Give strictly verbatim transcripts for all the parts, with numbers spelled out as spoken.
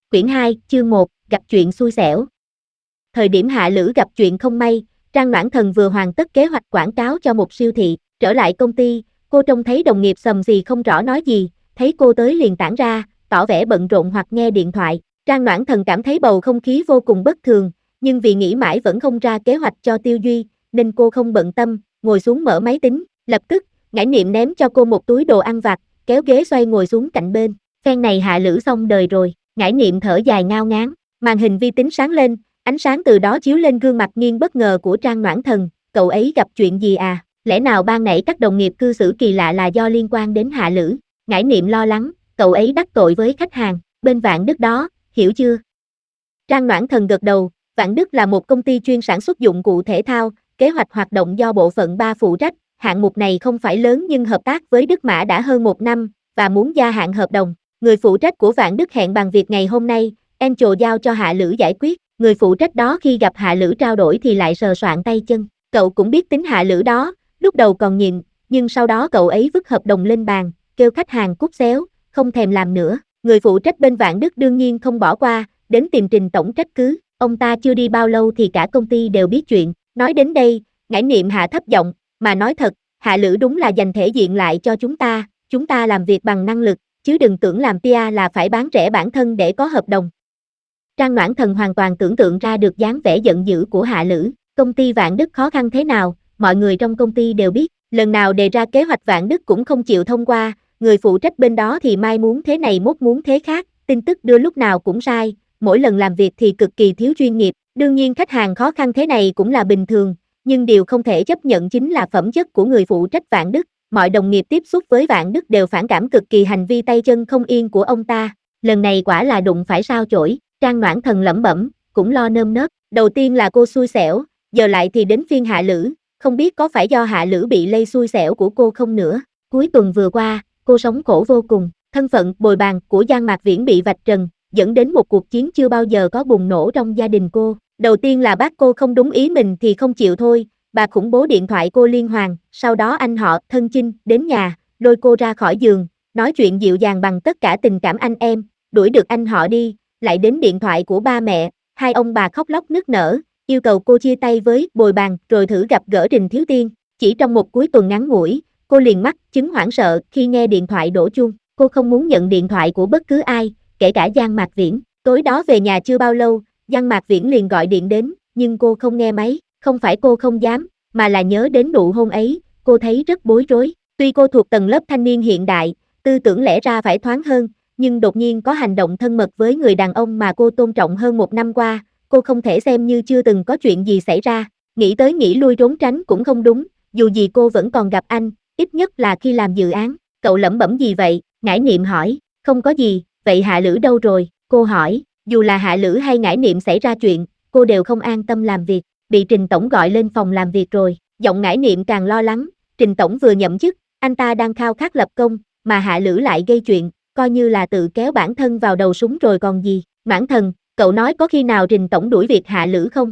Quyển hai, chương một, gặp chuyện xui xẻo. Thời điểm Hạ Lữ gặp chuyện không may, Trang Noãn Thần vừa hoàn tất kế hoạch quảng cáo cho một siêu thị, trở lại công ty, cô trông thấy đồng nghiệp xầm xì không rõ nói gì, thấy cô tới liền tản ra, tỏ vẻ bận rộn hoặc nghe điện thoại. Trang Noãn Thần cảm thấy bầu không khí vô cùng bất thường, nhưng vì nghĩ mãi vẫn không ra kế hoạch cho Tiêu Duy, nên cô không bận tâm, ngồi xuống mở máy tính, lập tức, Ngải Niệm ném cho cô một túi đồ ăn vặt, kéo ghế xoay ngồi xuống cạnh bên. Phen này Hạ Lữ xong đời rồi. Ngải Niệm thở dài ngao ngán, màn hình vi tính sáng lên, ánh sáng từ đó chiếu lên gương mặt nghiêng bất ngờ của Trang Noãn Thần, cậu ấy gặp chuyện gì à, lẽ nào ban nãy các đồng nghiệp cư xử kỳ lạ là do liên quan đến Hạ Lữ? Ngải Niệm lo lắng, cậu ấy đắc tội với khách hàng, bên Vạn Đức đó, hiểu chưa? Trang Noãn Thần gật đầu, Vạn Đức là một công ty chuyên sản xuất dụng cụ thể thao, kế hoạch hoạt động do bộ phận ba phụ trách, hạng mục này không phải lớn nhưng hợp tác với Đức Mã đã hơn một năm, và muốn gia hạn hợp đồng. Người phụ trách của Vạn Đức hẹn bàn việc ngày hôm nay, Angel giao cho Hạ Lữ giải quyết, người phụ trách đó khi gặp Hạ Lữ trao đổi thì lại sờ soạng tay chân, cậu cũng biết tính Hạ Lữ đó, lúc đầu còn nhịn, nhưng sau đó cậu ấy vứt hợp đồng lên bàn, kêu khách hàng cút xéo, không thèm làm nữa, người phụ trách bên Vạn Đức đương nhiên không bỏ qua, đến tìm Trình tổng trách cứ, ông ta chưa đi bao lâu thì cả công ty đều biết chuyện, nói đến đây, Ngải Niệm hạ thấp giọng, mà nói thật, Hạ Lữ đúng là dành thể diện lại cho chúng ta, chúng ta làm việc bằng năng lực, chứ đừng tưởng làm pê e là phải bán rẻ bản thân để có hợp đồng. Trang Noãn Thần hoàn toàn tưởng tượng ra được dáng vẻ giận dữ của Hạ Lữ, công ty Vạn Đức khó khăn thế nào, mọi người trong công ty đều biết, lần nào đề ra kế hoạch Vạn Đức cũng không chịu thông qua, người phụ trách bên đó thì mai muốn thế này mốt muốn thế khác, tin tức đưa lúc nào cũng sai, mỗi lần làm việc thì cực kỳ thiếu chuyên nghiệp, đương nhiên khách hàng khó khăn thế này cũng là bình thường, nhưng điều không thể chấp nhận chính là phẩm chất của người phụ trách Vạn Đức. Mọi đồng nghiệp tiếp xúc với Vạn Đức đều phản cảm cực kỳ hành vi tay chân không yên của ông ta, lần này quả là đụng phải sao chổi, Trang Noãn Thần lẩm bẩm, cũng lo nơm nớp, đầu tiên là cô xui xẻo, giờ lại thì đến phiên Hạ Lữ, không biết có phải do Hạ Lữ bị lây xui xẻo của cô không nữa, cuối tuần vừa qua, cô sống khổ vô cùng, thân phận bồi bàn của Giang Mạc Viễn bị vạch trần, dẫn đến một cuộc chiến chưa bao giờ có bùng nổ trong gia đình cô, đầu tiên là bác cô không đúng ý mình thì không chịu thôi. Bà khủng bố điện thoại cô liên hoàn, sau đó anh họ, thân chinh, đến nhà, lôi cô ra khỏi giường, nói chuyện dịu dàng bằng tất cả tình cảm anh em, đuổi được anh họ đi, lại đến điện thoại của ba mẹ, hai ông bà khóc lóc nức nở, yêu cầu cô chia tay với bồi bàn rồi thử gặp gỡ Trình Thiếu Tiên. Chỉ trong một cuối tuần ngắn ngủi, cô liền mắc chứng hoảng sợ khi nghe điện thoại đổ chuông, cô không muốn nhận điện thoại của bất cứ ai, kể cả Giang Mạc Viễn. Tối đó về nhà chưa bao lâu, Giang Mạc Viễn liền gọi điện đến, nhưng cô không nghe máy. Không phải cô không dám, mà là nhớ đến nụ hôn ấy, cô thấy rất bối rối. Tuy cô thuộc tầng lớp thanh niên hiện đại, tư tưởng lẽ ra phải thoáng hơn, nhưng đột nhiên có hành động thân mật với người đàn ông mà cô tôn trọng hơn một năm qua, cô không thể xem như chưa từng có chuyện gì xảy ra. Nghĩ tới nghĩ lui trốn tránh cũng không đúng, dù gì cô vẫn còn gặp anh, ít nhất là khi làm dự án. Cậu lẩm bẩm gì vậy? Ngải Niệm hỏi. Không có gì, vậy Hạ Lữ đâu rồi? Cô hỏi. Dù là Hạ Lữ hay Ngải Niệm xảy ra chuyện, cô đều không an tâm làm việc. Bị Trình tổng gọi lên phòng làm việc rồi, giọng Ngải Niệm càng lo lắng, Trình tổng vừa nhậm chức, anh ta đang khao khát lập công, mà Hạ Lữ lại gây chuyện, coi như là tự kéo bản thân vào đầu súng rồi còn gì. Noãn Thần, cậu nói có khi nào Trình tổng đuổi việc Hạ Lữ không?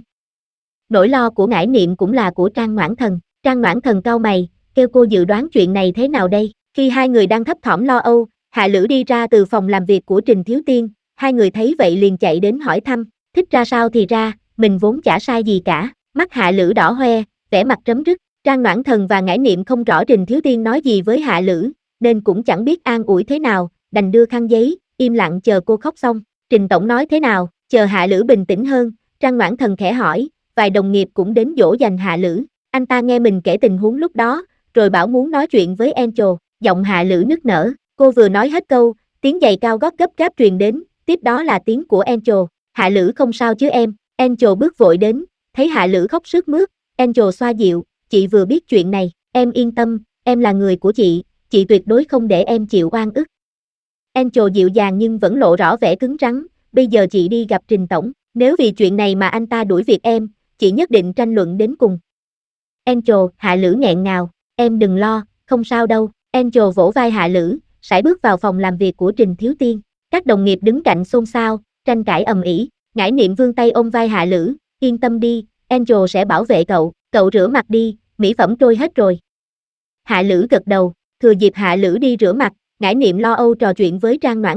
Nỗi lo của Ngải Niệm cũng là của Trang Noãn Thần, Trang Noãn Thần cau mày, kêu cô dự đoán chuyện này thế nào đây? Khi hai người đang thấp thỏm lo âu, Hạ Lữ đi ra từ phòng làm việc của Trình Thiếu Tiên, hai người thấy vậy liền chạy đến hỏi thăm, thích ra sao thì ra, mình vốn chả sai gì cả. Mắt Hạ Lữ đỏ hoe, vẻ mặt rấm rứt, Trang Noãn Thần và Ngải Niệm không rõ Trình Thiếu Tiên nói gì với Hạ Lữ, nên cũng chẳng biết an ủi thế nào, đành đưa khăn giấy, im lặng chờ cô khóc xong. Trình tổng nói thế nào? Chờ Hạ Lữ bình tĩnh hơn, Trang Noãn Thần khẽ hỏi, vài đồng nghiệp cũng đến dỗ dành Hạ Lữ, anh ta nghe mình kể tình huống lúc đó, rồi bảo muốn nói chuyện với Angel, giọng Hạ Lữ nức nở, cô vừa nói hết câu, tiếng giày cao gót gấp gáp truyền đến, tiếp đó là tiếng của Angel, Hạ Lữ không sao chứ em? Angel bước vội đến, thấy Hạ Lữ khóc sướt mướt, Angel xoa dịu, chị vừa biết chuyện này, em yên tâm, em là người của chị, chị tuyệt đối không để em chịu oan ức. Angel dịu dàng nhưng vẫn lộ rõ vẻ cứng rắn, bây giờ chị đi gặp Trình tổng, nếu vì chuyện này mà anh ta đuổi việc em, chị nhất định tranh luận đến cùng. Angel, Hạ Lữ nghẹn ngào, em đừng lo, không sao đâu. Angel vỗ vai Hạ Lữ, sải bước vào phòng làm việc của Trình Thiếu Tiên, các đồng nghiệp đứng cạnh xôn xao, tranh cãi ầm ĩ. Ngải Niệm vươn tay ôm vai Hạ Lữ, yên tâm đi, Angel sẽ bảo vệ cậu, cậu rửa mặt đi, mỹ phẩm trôi hết rồi. Hạ Lữ gật đầu, thừa dịp Hạ Lữ đi rửa mặt, Ngải Niệm lo âu trò chuyện với Trang Noãn Thần,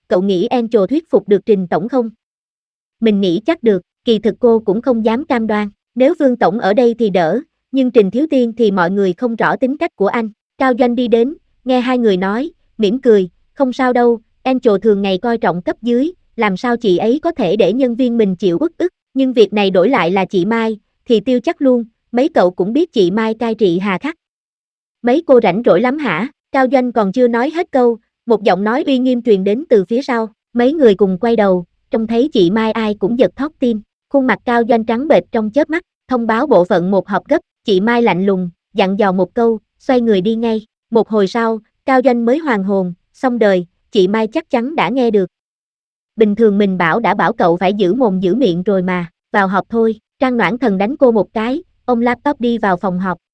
cậu nghĩ Angel thuyết phục được Trình tổng không? Mình nghĩ chắc được, kỳ thực cô cũng không dám cam đoan, nếu Vương tổng ở đây thì đỡ, nhưng Trình Thiếu Tiên thì mọi người không rõ tính cách của anh. Cao Doanh đi đến, nghe hai người nói, mỉm cười, không sao đâu, Angel thường ngày coi trọng cấp dưới, làm sao chị ấy có thể để nhân viên mình chịu uất ức, nhưng việc này đổi lại là chị Mai, thì tiêu chắc luôn, mấy cậu cũng biết chị Mai cai trị hà khắc. Mấy cô rảnh rỗi lắm hả? Cao Doanh còn chưa nói hết câu, một giọng nói uy nghiêm truyền đến từ phía sau, mấy người cùng quay đầu, trông thấy chị Mai ai cũng giật thót tim, khuôn mặt Cao Doanh trắng bệch trong chớp mắt, thông báo bộ phận một họp gấp, chị Mai lạnh lùng, dặn dò một câu, xoay người đi ngay, một hồi sau, Cao Doanh mới hoàn hồn, xong đời, chị Mai chắc chắn đã nghe được. Bình thường mình bảo đã bảo cậu phải giữ mồm giữ miệng rồi mà, vào họp thôi, Trang Noãn Thần đánh cô một cái, ôm laptop đi vào phòng họp,